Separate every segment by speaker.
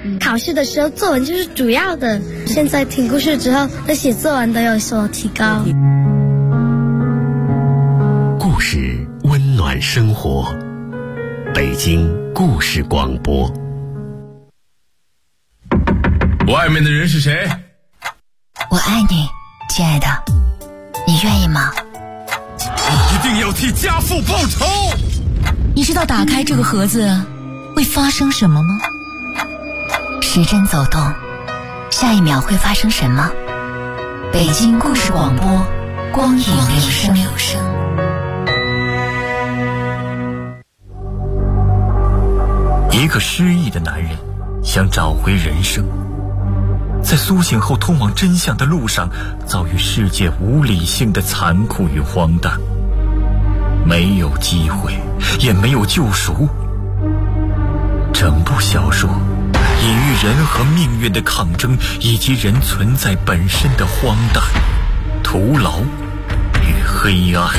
Speaker 1: 考试的时候作文就是主要的。现在听故事之后，对写作文都有所提高。
Speaker 2: 故事温暖生活，北京故事广播。
Speaker 3: 外面的人是谁？
Speaker 4: 我爱你，亲爱的，你愿意吗？
Speaker 3: 一定要替家父报仇！
Speaker 4: 你知道打开这个盒子会发生什么吗？时针走动，下一秒会发生什么？北京故事广播，光影留声。
Speaker 5: 一个失忆的男人想找回人生，在苏醒后通往真相的路上，遭遇世界无理性的残酷与荒诞，没有机会，也没有救赎。整部小说隐喻人和命运的抗争，以及人存在本身的荒诞、徒劳与黑暗。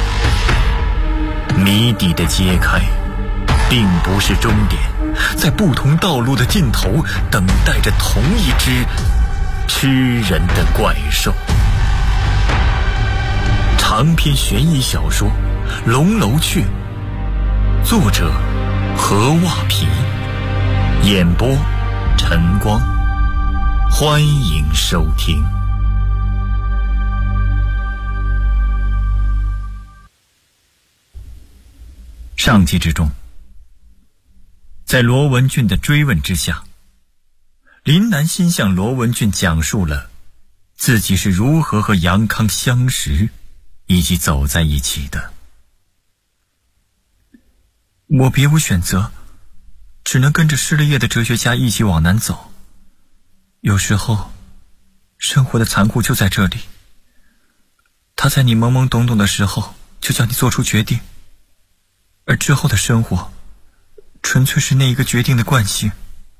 Speaker 5: 谜底的揭开并不是终点，在不同道路的尽头，等待着同一只吃人的怪兽。长篇悬疑小说《龙楼雀》，作者何袜皮，演播晨光。欢迎收听。上集之中，在罗文俊的追问之下，林南心向罗文俊讲述了自己是如何和杨康相识以及走在一起的。我别无选择，只能跟着失了业的哲学家一起往南走。有时候生活的残酷就在这里，他在你懵懵懂懂的时候就叫你做出决定，而之后的生活纯粹是那一个决定的惯性。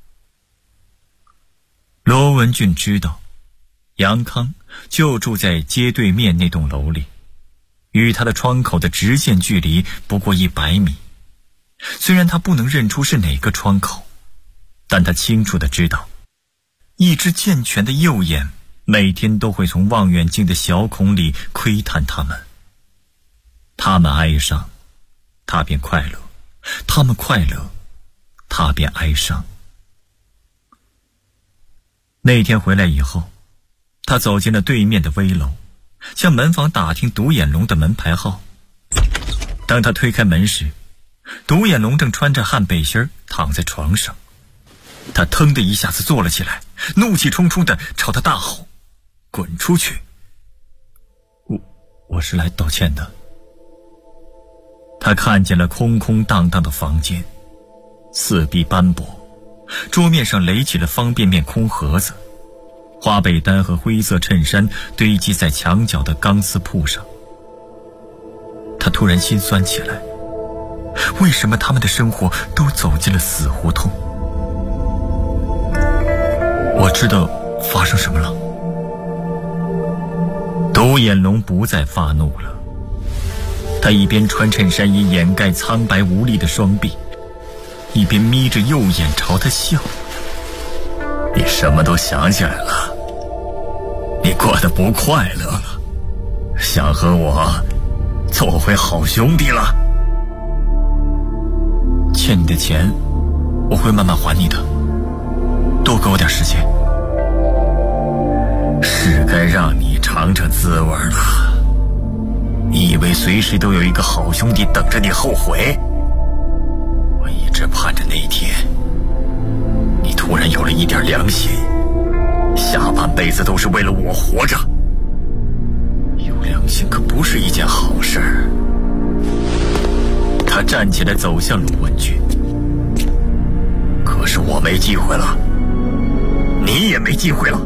Speaker 5: 罗文俊知道杨康就住在街对面那栋楼里，与他的窗口的直线距离不过100米。虽然他不能认出是哪个窗口，但他清楚地知道，一只健全的右眼每天都会从望远镜的小孔里窥探他们。他们哀伤，他便快乐；他们快乐，他便哀伤。那天回来以后，他走进了对面的危楼，向门房打听独眼龙的门牌号。当他推开门时，独眼龙正穿着汗背心躺在床上。他腾的一下子坐了起来，怒气冲冲地朝他大吼：“滚出去！我是来道歉的。”他看见了空空荡荡的房间，四壁斑驳，桌面上垒起了方便面空盒子，花被单和灰色衬衫堆积在墙角的钢丝铺上。他突然心酸起来，为什么他们的生活都走进了死胡同？我知道发生什么了。独眼龙不再发怒了，他一边穿衬衫衣掩盖苍白无力的双臂，一边眯着右眼朝他笑。你什么都想起来了？你过得不快乐了？想和我做回好兄弟了？欠你的钱我会慢慢还你的，多给我点时间。是该让你尝尝滋味了。你以为随时都有一个好兄弟等着你后悔？我一直盼着那一天，你突然有了一点良心，下半辈子都是为了我活着。有良心可不是一件好事。他站起来走向罗文俊，可是我没机会了，你也没机会了。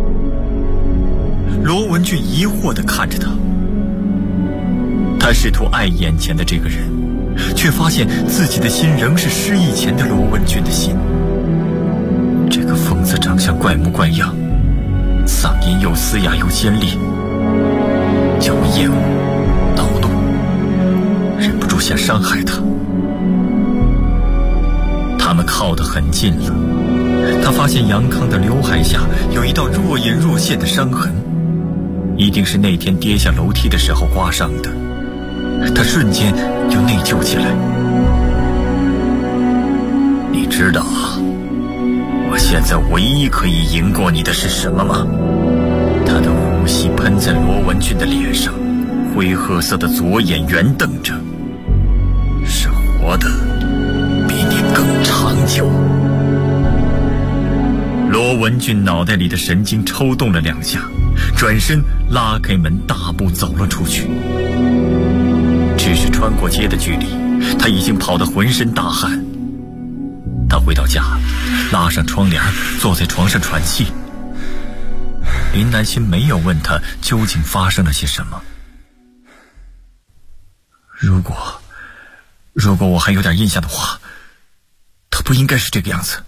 Speaker 5: 罗文俊疑惑地看着他，他试图爱眼前的这个人，却发现自己的心仍是失忆前的罗文俊的心。这个疯子长相怪模怪样，嗓音又嘶哑又尖利，叫我厌恶恼怒，忍不住想伤害他。他们靠得很近了， 他发现杨康的刘海下有一道若隐若现的伤痕，一定是那天跌下楼梯的时候刮伤的。他瞬间就内疚起来。你知道我现在唯一可以赢过你的是什么吗？他的呼吸喷在罗文俊的脸上，灰褐色的左眼圆瞪着，是活的比你更长久。罗文俊脑袋里的神经抽动了2下，转身拉开门大步走了出去。只是穿过街的距离，他已经跑得浑身大汗。他回到家，拉上窗帘，坐在床上喘气。林南心没有问他究竟发生了些什么。如果我还有点印象的话，他不应该是这个样子。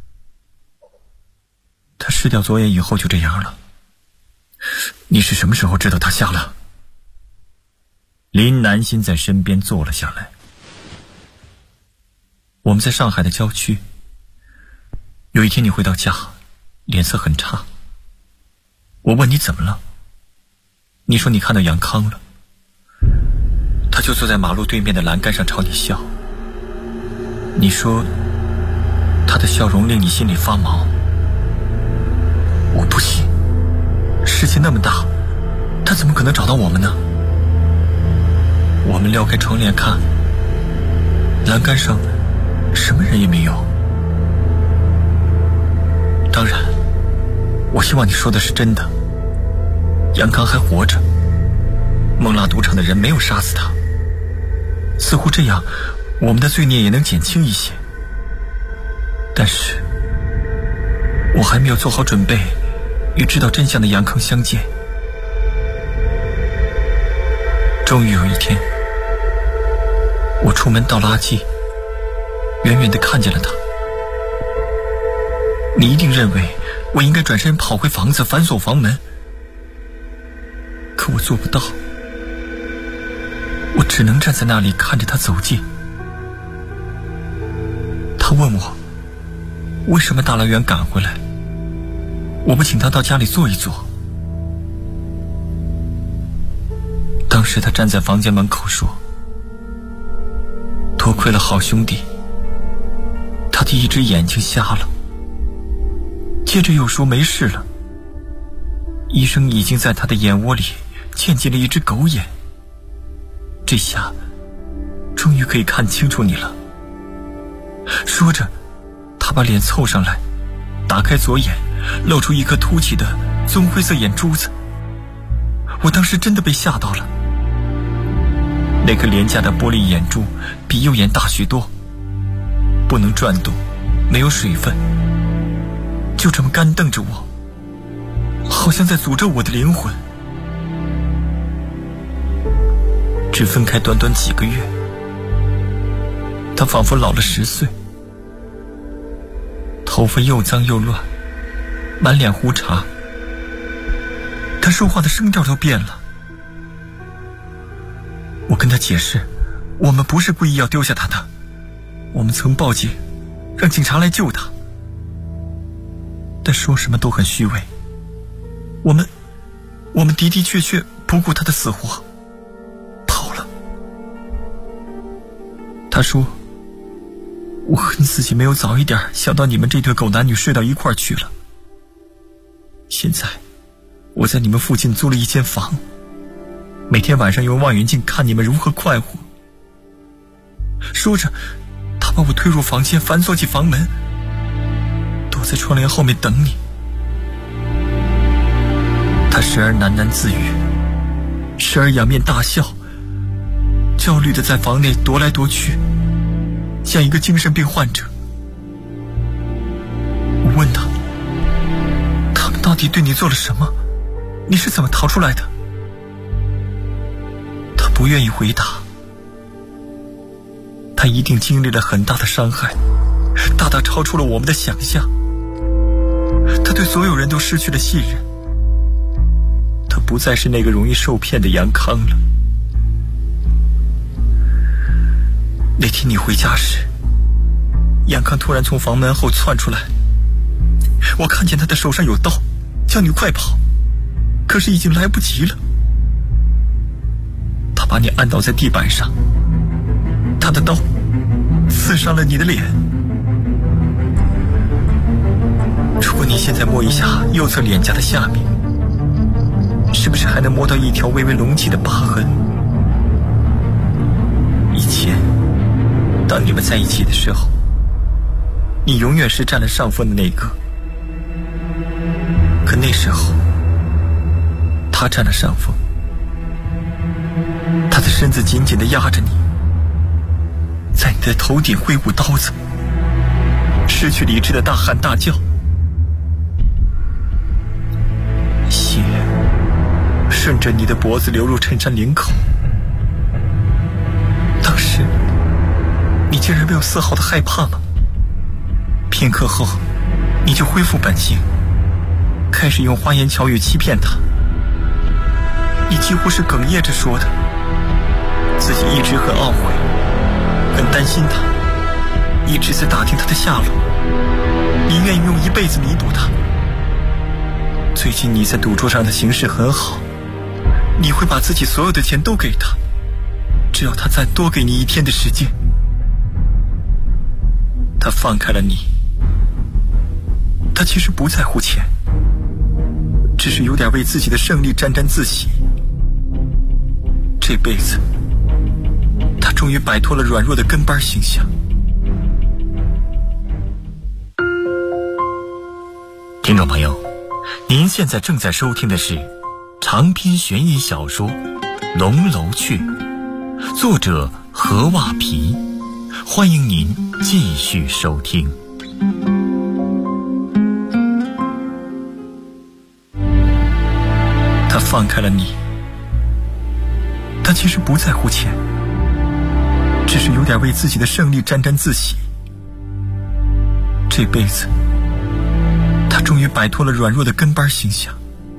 Speaker 5: 他失掉左眼以后就这样了。你是什么时候知道他瞎了？林南心在身边坐了下来。我们在上海的郊区，有一天你回到家，脸色很差。我问你怎么了，你说你看到杨康了，他就坐在马路对面的栏杆上朝你笑。你说他的笑容令你心里发毛。我不信，世界那么大，他怎么可能找到我们呢？我们撩开窗帘看，栏杆上什么人也没有。当然，我希望你说的是真的，杨康还活着，孟拉赌场的人没有杀死他，似乎这样我们的罪孽也能减轻一些。但是我还没有做好准备与知道真相的杨康相见。终于有一天，我出门倒垃圾，远远地看见了他。你一定认为我应该转身跑回房子反锁房门，可我做不到。我只能站在那里看着他走近。他问我为什么大老远赶回来，我不请他到家里坐一坐。当时他站在房间门口说，多亏了好兄弟，他的一只眼睛瞎了。接着又说没事了，医生已经在他的眼窝里嵌进了一只狗眼，这下终于可以看清楚你了。说着他把脸凑上来，打开左眼，露出一颗凸起的棕灰色眼珠子。我当时真的被吓到了，那颗廉价的玻璃眼珠比右眼大许多，不能转动，没有水分，就这么干瞪着我，好像在诅咒我的灵魂。只分开短短几个月，他仿佛老了10岁，头发又脏又乱，满脸胡茬，他说话的声调都变了。我跟他解释，我们不是故意要丢下他的，我们曾报警让警察来救他，但说什么都很虚伪。我们的的确确不顾他的死活跑了。他说，我恨自己没有早一点想到你们这对狗男女睡到一块儿去了。现在我在你们附近租了一间房，每天晚上用望远镜看你们如何快活。说着他把我推入房间，反锁起房门，躲在窗帘后面等你。他时而喃喃自语，时而仰面大笑，焦虑地在房内踱来踱去，像一个精神病患者。我问他，他们到底对你做了什么？你是怎么逃出来的？他不愿意回答。他一定经历了很大的伤害，大大超出了我们的想象。他对所有人都失去了信任，他不再是那个容易受骗的杨康了。那天你回家时，杨康突然从房门后窜出来， 我看见他的手上有刀，叫你快跑，可是已经来不及了。他把你按倒在地板上，他的刀刺伤了你的脸。如果你现在摸一下右侧脸颊的下面，是不是还能摸到一条微微隆起的疤痕？以前当你们在一起的时候，你永远是占了上风的那个，可那时候他占了上风，他的身子紧紧地压着你，在你的头顶挥舞刀子，失去理智的大喊大叫，血顺着你的脖子流入衬衫领口。当时你竟然没有丝毫的害怕吗？片刻后你就恢复本性，开始用花言巧语欺骗他。你几乎是哽咽着说的，自己一直很懊悔，很担心他，一直在打听他的下落，你愿意用一辈子弥补他。最近你在赌桌上的形势很好，你会把自己所有的钱都给他，只要他再多给你1天的时间。他放开了你，他其实不在乎钱，只是有点为自己的胜利沾沾自喜。这辈子他终于摆脱了软弱的跟班形象。听众朋友，您现在正在收听的是长篇悬疑小说《龙楼雀》，作者何袜皮，欢迎您继续收听。他放开了你，他其实不在乎钱，只是有点为自己的胜利沾沾自喜。这辈子他终于摆脱了软弱的跟班形象。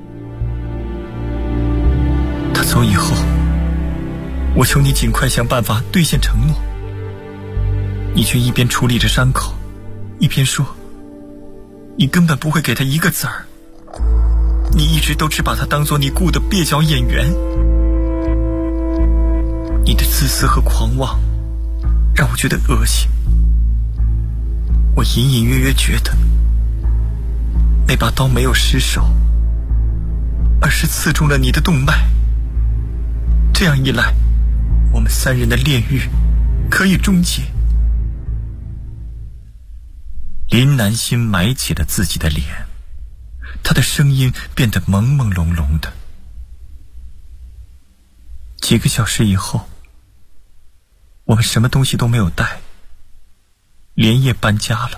Speaker 5: 他走以后，我求你尽快想办法兑现承诺，你却一边处理着伤口，一边说你根本不会给他1个子儿，你一直都只把他当作你雇的蹩脚演员。你的自私和狂妄让我觉得恶心。我隐隐约约觉得那把刀没有失手，而是刺中了你的动脉。这样一来，我们3人的炼狱可以终结。林南心埋起了自己的脸，他的声音变得朦朦胧胧的。几个小时以后，我们什么东西都没有带，连夜搬家了。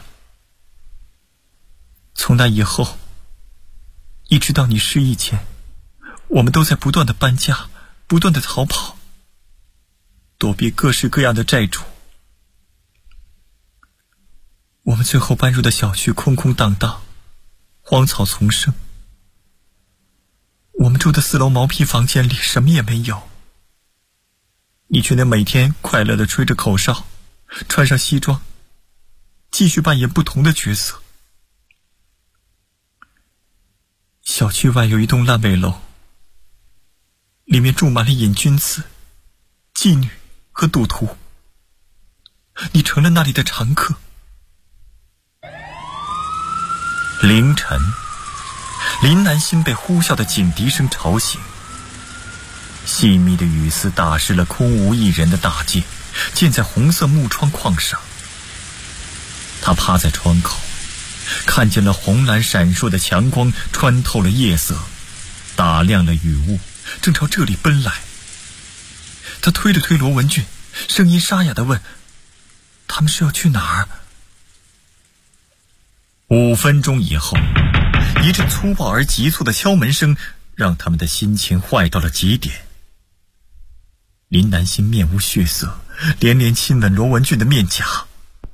Speaker 5: 从那以后，一直到你失忆前，我们都在不断的搬家，不断的逃跑，躲避各式各样的债主。我们最后搬入的小区空空荡荡，荒草丛生。我们住的4楼毛坯房间里什么也没有，你却能每天快乐地吹着口哨，穿上西装，继续扮演不同的角色。小区外有一栋烂尾楼，里面住满了瘾君子、妓女和赌徒，你成了那里的常客。凌晨，林南心被呼啸的警笛声吵醒，细密的雨丝打湿了空无一人的大街，溅在红色木窗框上。他趴在窗口，看见了红蓝闪烁的强光穿透了夜色，打亮了雨雾，正朝这里奔来。他推了推罗文俊，声音沙哑地问：他们是要去哪儿？5分钟以后，一阵粗暴而急促的敲门声让他们的心情坏到了极点。林南心面无血色，连连亲吻罗文俊的面颊。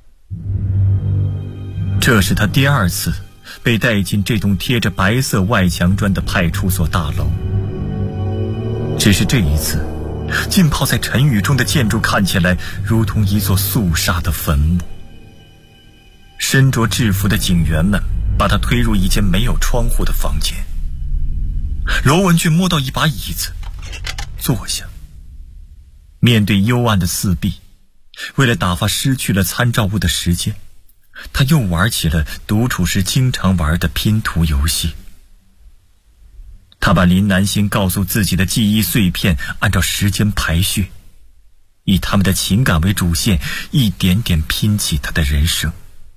Speaker 5: 这是他第2次被带进这栋贴着白色外墙砖的派出所大楼，只是这一次，浸泡在尘雨中的建筑看起来如同一座肃杀的坟墓。身着制服的警员们把他推入一间没有窗户的房间。罗文俊摸到一把椅子，坐下。面对幽暗的四壁，为了打发失去了参照物的时间，他又玩起了独处时经常玩的拼图游戏。他把林南星告诉自己的记忆碎片按照时间排序，以他们的情感为主线，一点点拼起他的人生。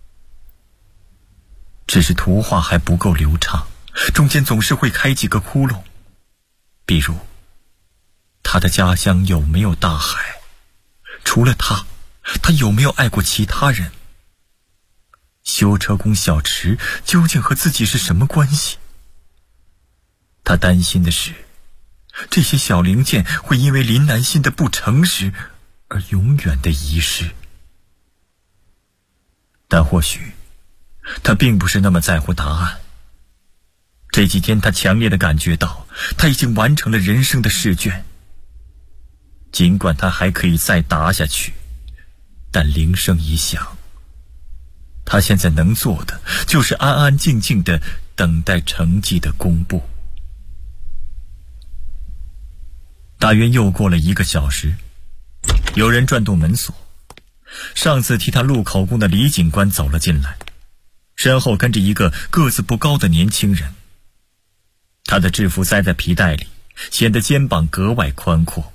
Speaker 5: 只是图画还不够流畅，中间总是会开几个窟窿。比如他的家乡有没有大海？除了他有没有爱过其他人？修车工小池究竟和自己是什么关系？他担心的是，这些小零件会因为林南信的不诚实而永远的遗失。但或许他并不是那么在乎答案。这几天他强烈地感觉到，他已经完成了人生的试卷。尽管他还可以再答下去，但铃声一响，他现在能做的就是安安静静地等待成绩的公布。大约又过了1个小时，有人转动门锁，上次替他录口供的李警官走了进来，身后跟着一个个子不高的年轻人。他的制服塞在皮带里，显得肩膀格外宽阔。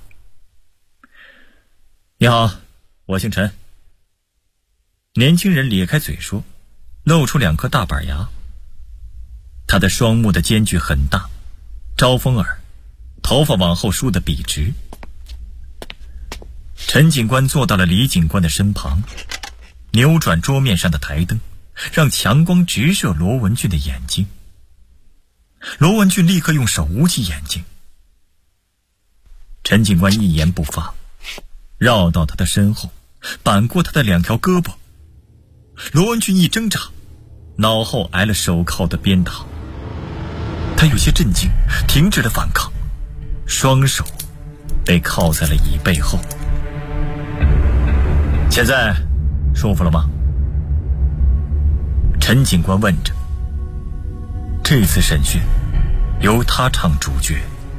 Speaker 5: 你好，我姓陈。年轻人咧开嘴说，露出2颗大板牙。他的双目的间距很大，招风耳，头发往后梳得笔直。陈警官坐到了李警官的身旁，扭转桌面上的台灯，让强光直射罗文俊的眼睛。罗文俊立刻用手捂起眼睛。陈警官一言不发，绕到他的身后，扳过他的2条胳膊。罗文俊一挣扎，脑后挨了手铐的鞭打。他有些震惊，停止了反抗，双手被铐在了椅背后。现在舒服了吗？陈警官问着。这次审讯由他唱主角。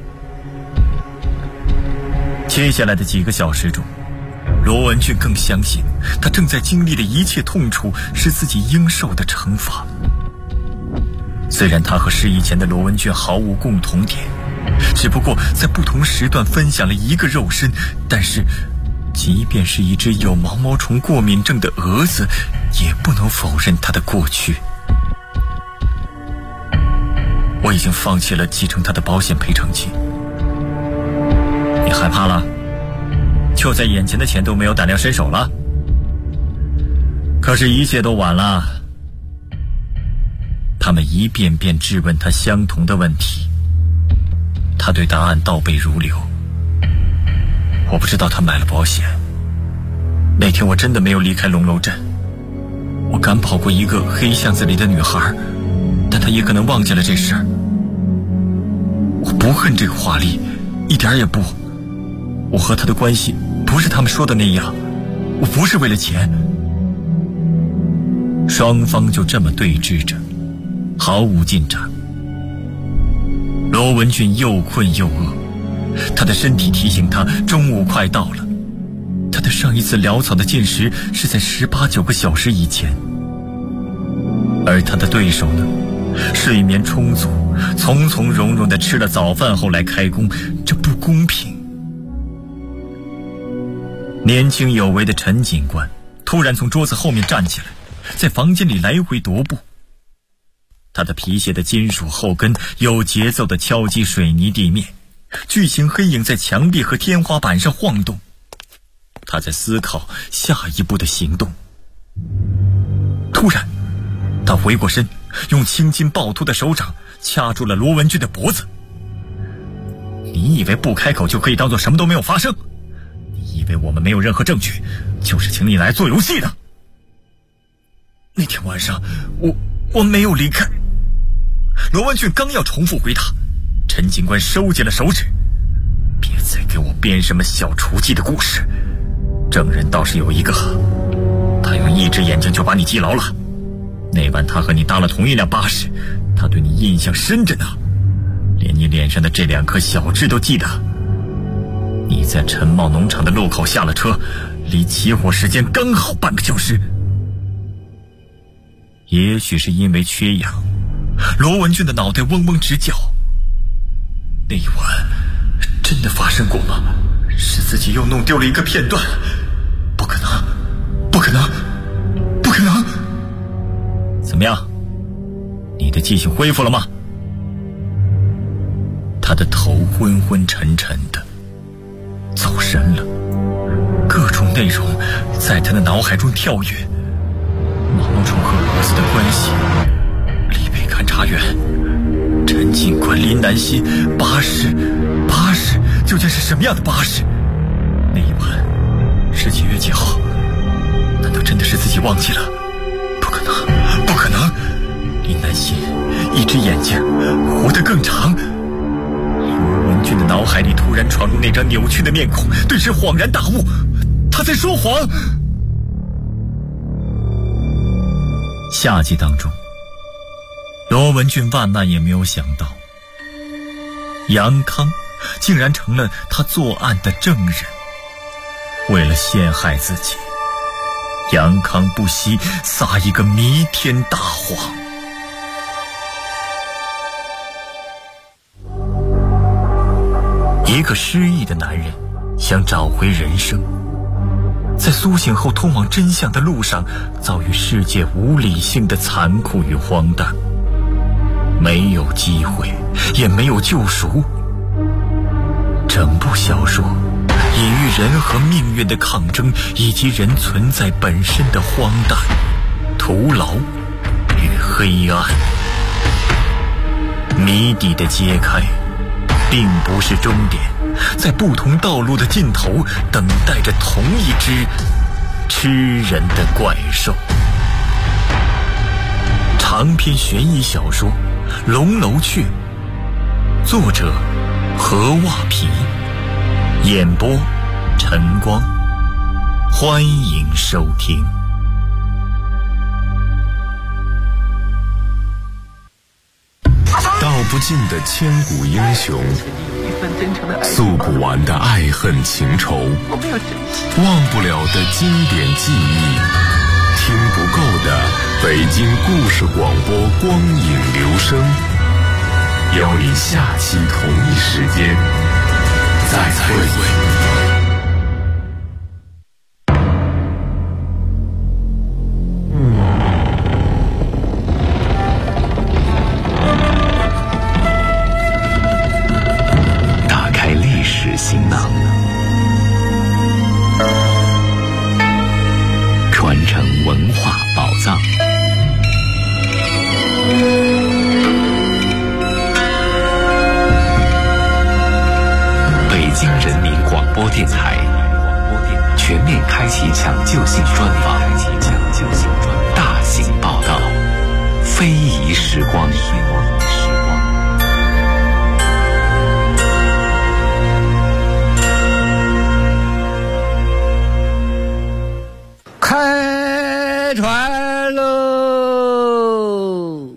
Speaker 5: 接下来的几个小时中，罗文俊更相信他正在经历的一切痛楚是自己应受的惩罚。虽然他和失忆前的罗文俊毫无共同点，只不过在不同时段分享了一个肉身，但是即便是一只有毛毛虫过敏症的蛾子，也不能否认他的过去。我已经放弃了继承他的保险赔偿金。你害怕了？就在眼前的钱都没有胆量伸手了？可是一切都晚了。他们一遍遍质问他相同的问题，他对答案倒背如流。我不知道他买了保险。那天我真的没有离开龙楼镇，我赶跑过一个黑巷子里的女孩，但她也可能忘记了这事儿。我不恨这个华丽，一点也不。我和她的关系不是他们说的那样，我不是为了钱。双方就这么对峙着，毫无进展。罗文俊又困又饿，他的身体提醒他中午快到了。他的上一次潦草的进食是在18、19个小时以前，而他的对手呢，睡眠充足，从从容容地吃了早饭后来开工，这不公平。年轻有为的陈警官突然从桌子后面站起来，在房间里来回踱步。他的皮鞋的金属后跟有节奏地敲击水泥地面，巨型黑影在墙壁和天花板上晃动。他在思考下一步的行动。突然他回过身，用青筋暴突的手掌掐住了罗文俊的脖子。你以为不开口就可以当作什么都没有发生？你以为我们没有任何证据，就是请你来做游戏的？那天晚上我没有离开。罗文俊刚要重复回答，陈警官收紧了手指。别再给我编什么小雏妓的故事，证人倒是有一个，他用一只眼睛就把你击牢了。 那晚他和你搭了同一辆巴士，他对你印象深着呢，连你脸上的这2颗小痣都记得。你在陈茂农场的路口下了车，离起火时间刚好半个小时。也许是因为缺氧，罗文俊的脑袋嗡嗡直叫。那一晚真的发生过吗？是自己又弄丢了一个片段？不可能，不可能，不可能！怎么样，你的记性恢复了吗？他的头昏昏沉沉的，走神了，各种内容在他的脑海中跳跃。毛虫和蛾子的关系，李北勘察员，陈警官，林南希，巴士究竟是什么样的巴士？那一晚是几月几号？难道真的是自己忘记了？不可能，不可能！林南希一只眼睛活得更长。罗文俊的脑海里突然闯入那张扭曲的面孔，顿时恍然大悟，他在说谎。夏季当中，罗文俊万万也没有想到，杨康竟然成了他作案的证人。为了陷害自己，杨康不惜撒一个弥天大谎。一个失忆的男人想找回人生，在苏醒后通往真相的路上，遭遇世界无理性的残酷与荒诞，没有机会，也没有救赎。整部小说隐喻人和命运的抗争，以及人存在本身的荒诞、徒劳与黑暗。谜底的揭开并不是终点，在不同道路的尽头等待着同一只吃人的怪兽。长篇悬疑小说《龙楼雀》，作者何袜皮，演播晨光。欢迎收听。
Speaker 6: 道不尽的千古英雄，诉不完的爱恨情仇，忘不了的经典记忆，听不够的北京故事广播光影留声。邀你下期同一时间再会。
Speaker 2: 行囊，传承文化宝藏。北京人民广播电台全面开启抢救性专访，大型报道，非遗时光。
Speaker 7: 开船喽！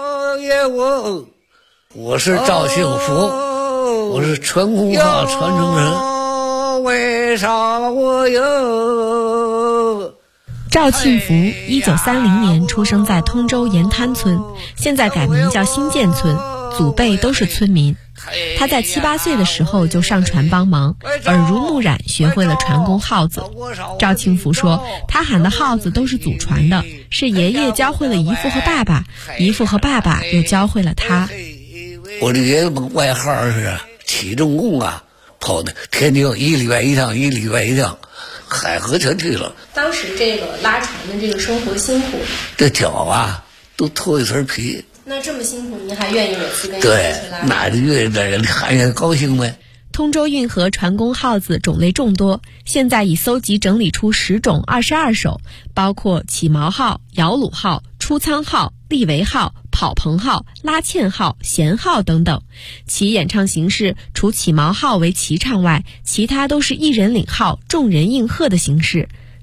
Speaker 7: 我是赵幸福，我是传功号传承人。为啥我有？
Speaker 8: 赵庆福1930年出生在通州盐滩村，现在改名叫新建村，祖辈都是村民。他在7、8岁的时候就上船帮忙，耳濡目染学会了传功号子。赵庆福说，他喊的号子都是祖传的，是爷爷教会了姨父和爸爸，姨父和爸爸又教会了他。
Speaker 7: 我的爷爷外号是起重工啊，跑的天津1礼拜1趟，1礼拜1趟，海河全去了。
Speaker 8: 当时这个拉船的这个生活辛苦，
Speaker 7: 这脚啊都脱一层皮。
Speaker 8: 那这么辛苦，您还愿意每次跟
Speaker 7: 对，那就愿意在这里看见高兴呗。
Speaker 8: 通州运河船工号子种类众多，现在已搜集整理出10种22首，包括起锚号、摇橹号、出舱号、立桅号、跑棚号、拉纤号、弦号等等。其演唱形式除起锚号为齐唱外，其他都是一人领号、众人应和的形式。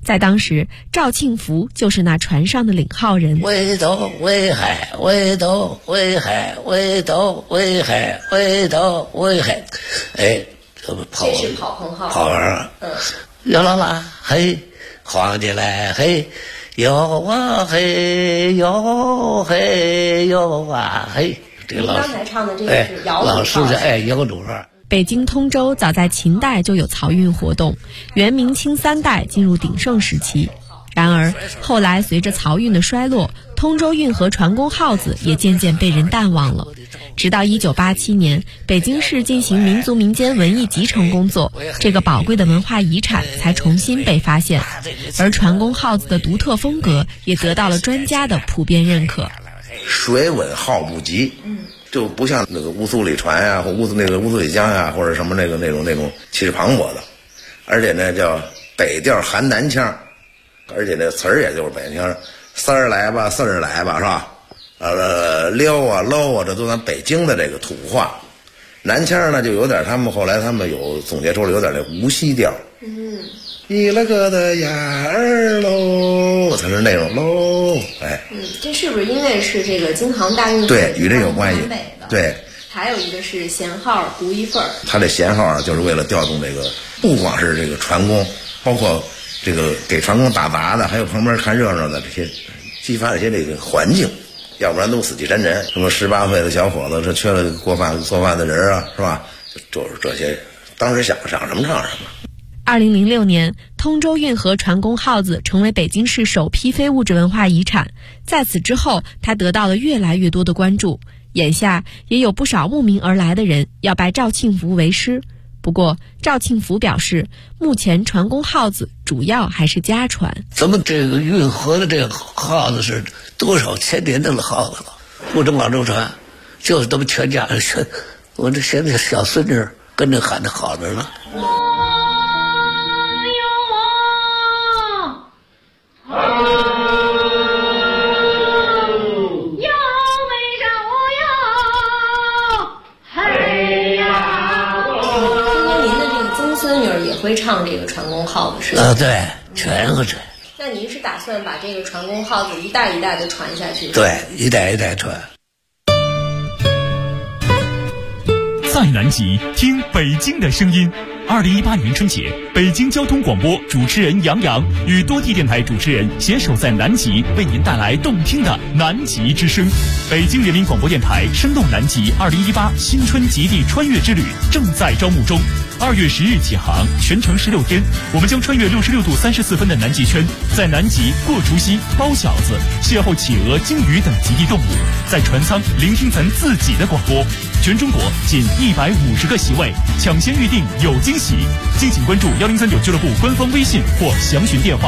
Speaker 8: 在当时，赵庆福就是那船上的领号人。
Speaker 7: 围斗围海，围斗围海，围斗围海，围斗围海。哎，这不跑，
Speaker 8: 这是跑横号。
Speaker 7: 跑完，摇啦啦，嘿，晃起来，嘿，摇啊嘿，摇嘿摇啊嘿。这个
Speaker 8: 刚才唱的这个是摇橹号。
Speaker 7: 老师的摇橹号。
Speaker 8: 北京通州早在秦代就有漕运活动，元明清3代进入鼎盛时期。然而后来随着漕运的衰落，通州运河船工号子也渐渐被人淡忘了。直到1987年，北京市进行民族民间文艺集成工作，这个宝贵的文化遗产才重新被发现，而船工号子的独特风格也得到了专家的普遍认可。
Speaker 9: 水稳号不急，就不像那个乌苏里船呀，或乌苏里江呀，或者什么那种气势磅礴的，而且呢叫北调含南腔，而且那词儿也就是北腔，三儿来吧，四儿来吧，是吧？撩啊搂啊，这都咱北京的这个土话。南腔呢就有点，后来他们有总结出来有点那无锡调。一了个的呀儿喽，才是那种喽，哎。
Speaker 8: 这是不是因为是这个京杭大运？
Speaker 9: 对，与这有关系。对。
Speaker 8: 还有一个是弦号独一份儿。
Speaker 9: 他这弦号就是为了调动这个，不光是这个船工，包括这个给船工打杂的，还有旁边看热闹的这些，激发一些这个环境，要不然都死气沉沉。什么18岁的小伙子，这缺了做饭的人啊，是吧？就是这些，当时想什么唱什么。
Speaker 8: 2006年，通州运河船工号子成为北京市首批非物质文化遗产。在此之后，它得到了越来越多的关注。眼下也有不少慕名而来的人要拜赵庆福为师。不过，赵庆福表示，目前船工号子主要还是家传。
Speaker 7: 咱们这个运河的这个号子是多少千年的号子了，不止广州船，就是咱们全家人，我这现在小孙女跟着喊的好着呢。
Speaker 8: 会唱这个船工号子是吧？
Speaker 7: 对，全会这。
Speaker 8: 那您是打算把这个船工号子一代一代的传下去？
Speaker 7: 对，一代一代传。
Speaker 10: 在南极听北京的声音。2018年春节，北京交通广播主持人杨洋与多地电台主持人携手在南极，为您带来动听的南极之声。北京人民广播电台生动南极2018新春极地穿越之旅正在招募中。2月10日起航，全程16天，我们将穿越66度34分的南极圈，在南极过除夕、包饺子，邂逅企鹅、鲸鱼等极地动物，在船舱聆听咱自己的广播。全中国仅150个席位，抢先预定有惊喜。敬请关注1039俱乐部官方微信或详询电话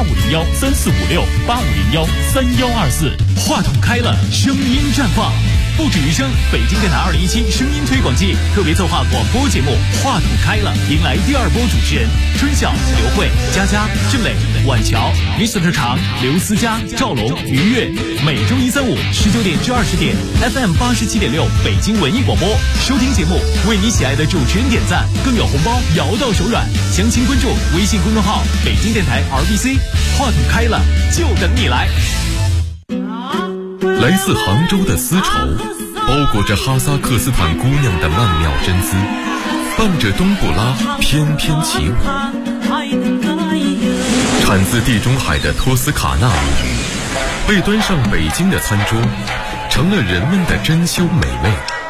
Speaker 10: 8501-3456、8501-3124。话筒开了，声音绽放。不止余生，北京电台2017声音推广季特别策划广播节目《话筒开了》，迎来第2波主持人春晓、刘慧、佳佳、郑磊、婉乔、Mr. 常、刘思佳、赵龙、于越。每周1、3、5 19点至20点 ，FM 87.6北京文艺广播。收听节目，为你喜爱的主持人点赞，更有红包摇到手软。详情关注微信公众号北京电台 RBC。话筒开了，就等你来。
Speaker 6: 来自杭州的丝绸，包裹着哈萨克斯坦姑娘的曼妙真姿，伴着冬不拉翩翩起舞。产自地中海的托斯卡纳米，被端上北京的餐桌，成了人们的珍馐美味。